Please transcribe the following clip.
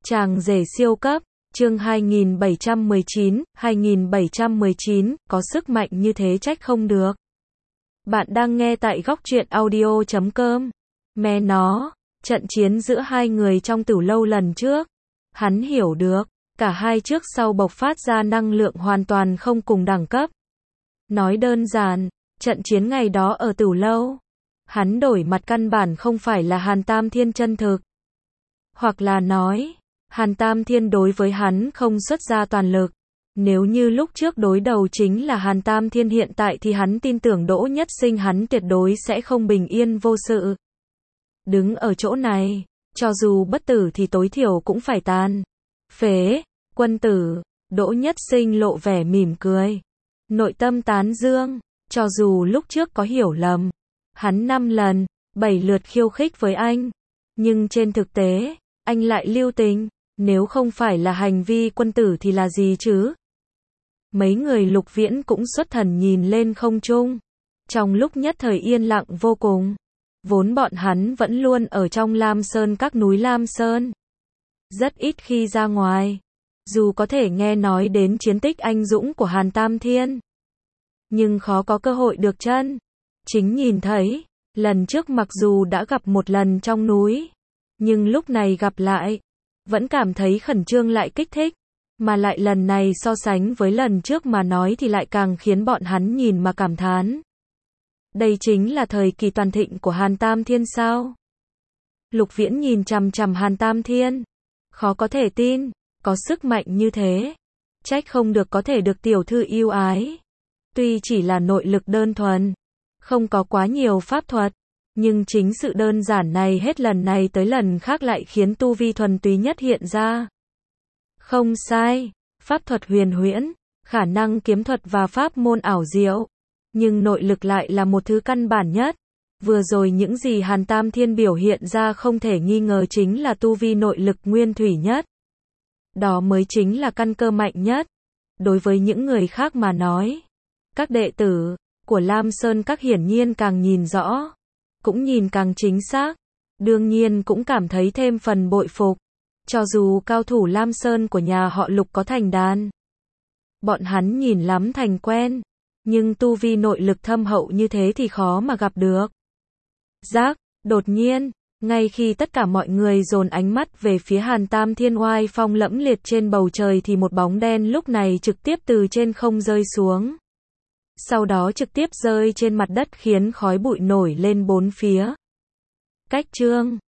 Chàng rể siêu cấp, chương 2719, có sức mạnh như thế trách không được. Bạn đang nghe tại góc truyện audio.com. Mẹ nó, trận chiến giữa hai người trong tử lâu lần trước. Hắn hiểu được, cả hai trước sau bộc phát ra năng lượng hoàn toàn không cùng đẳng cấp. Nói đơn giản, trận chiến ngày đó ở tử lâu. Hắn đổi mặt căn bản không phải là Hàn Tam Thiên chân thực. Hoặc là nói, Hàn Tam Thiên đối với hắn không xuất ra toàn lực. Nếu như lúc trước đối đầu chính là Hàn Tam Thiên hiện tại thì hắn tin tưởng Đỗ Nhất Sinh hắn tuyệt đối sẽ không bình yên vô sự. Đứng ở chỗ này, cho dù bất tử thì tối thiểu cũng phải tàn phế. Quân tử, Đỗ Nhất Sinh lộ vẻ mỉm cười. Nội tâm tán dương, cho dù lúc trước có hiểu lầm. Hắn 5 lần, 7 lượt khiêu khích với anh. Nhưng trên thực tế, anh lại lưu tình. Nếu không phải là hành vi quân tử thì là gì chứ? Mấy người Lục Viễn cũng xuất thần nhìn lên không trung. Trong lúc nhất thời yên lặng vô cùng. Vốn bọn hắn vẫn luôn ở trong Lam Sơn, các núi Lam Sơn. Rất ít khi ra ngoài. Dù có thể nghe nói đến chiến tích anh dũng của Hàn Tam Thiên, nhưng khó có cơ hội được chân chính nhìn thấy. Lần trước mặc dù đã gặp một lần trong núi, nhưng lúc này gặp lại, vẫn cảm thấy khẩn trương lại kích thích. Mà lại lần này so sánh với lần trước mà nói thì lại càng khiến bọn hắn nhìn mà cảm thán. Đây chính là thời kỳ toàn thịnh của Hàn Tam Thiên sao? Lục Viễn nhìn chằm chằm Hàn Tam Thiên. Khó có thể tin, có sức mạnh như thế. Trách không được có thể được tiểu thư yêu ái. Tuy chỉ là nội lực đơn thuần, không có quá nhiều pháp thuật, nhưng chính sự đơn giản này hết lần này tới lần khác lại khiến tu vi thuần túy nhất hiện ra. Không sai, pháp thuật huyền huyễn, khả năng kiếm thuật và pháp môn ảo diệu, nhưng nội lực lại là một thứ căn bản nhất. Vừa rồi những gì Hàn Tam Thiên biểu hiện ra không thể nghi ngờ chính là tu vi nội lực nguyên thủy nhất. Đó mới chính là căn cơ mạnh nhất. Đối với những người khác mà nói, các đệ tử của Lam Sơn các hiển nhiên càng nhìn rõ, cũng nhìn càng chính xác, đương nhiên cũng cảm thấy thêm phần bội phục. Cho dù cao thủ Lam Sơn của nhà họ Lục có thành đàn, bọn hắn nhìn lắm thành quen, nhưng tu vi nội lực thâm hậu như thế thì khó mà gặp được. Đột nhiên, ngay khi tất cả mọi người dồn ánh mắt về phía Hàn Tam Thiên oai phong lẫm liệt trên bầu trời thì một bóng đen lúc này trực tiếp từ trên không rơi xuống. Sau đó trực tiếp rơi trên mặt đất khiến khói bụi nổi lên bốn phía. Cách chương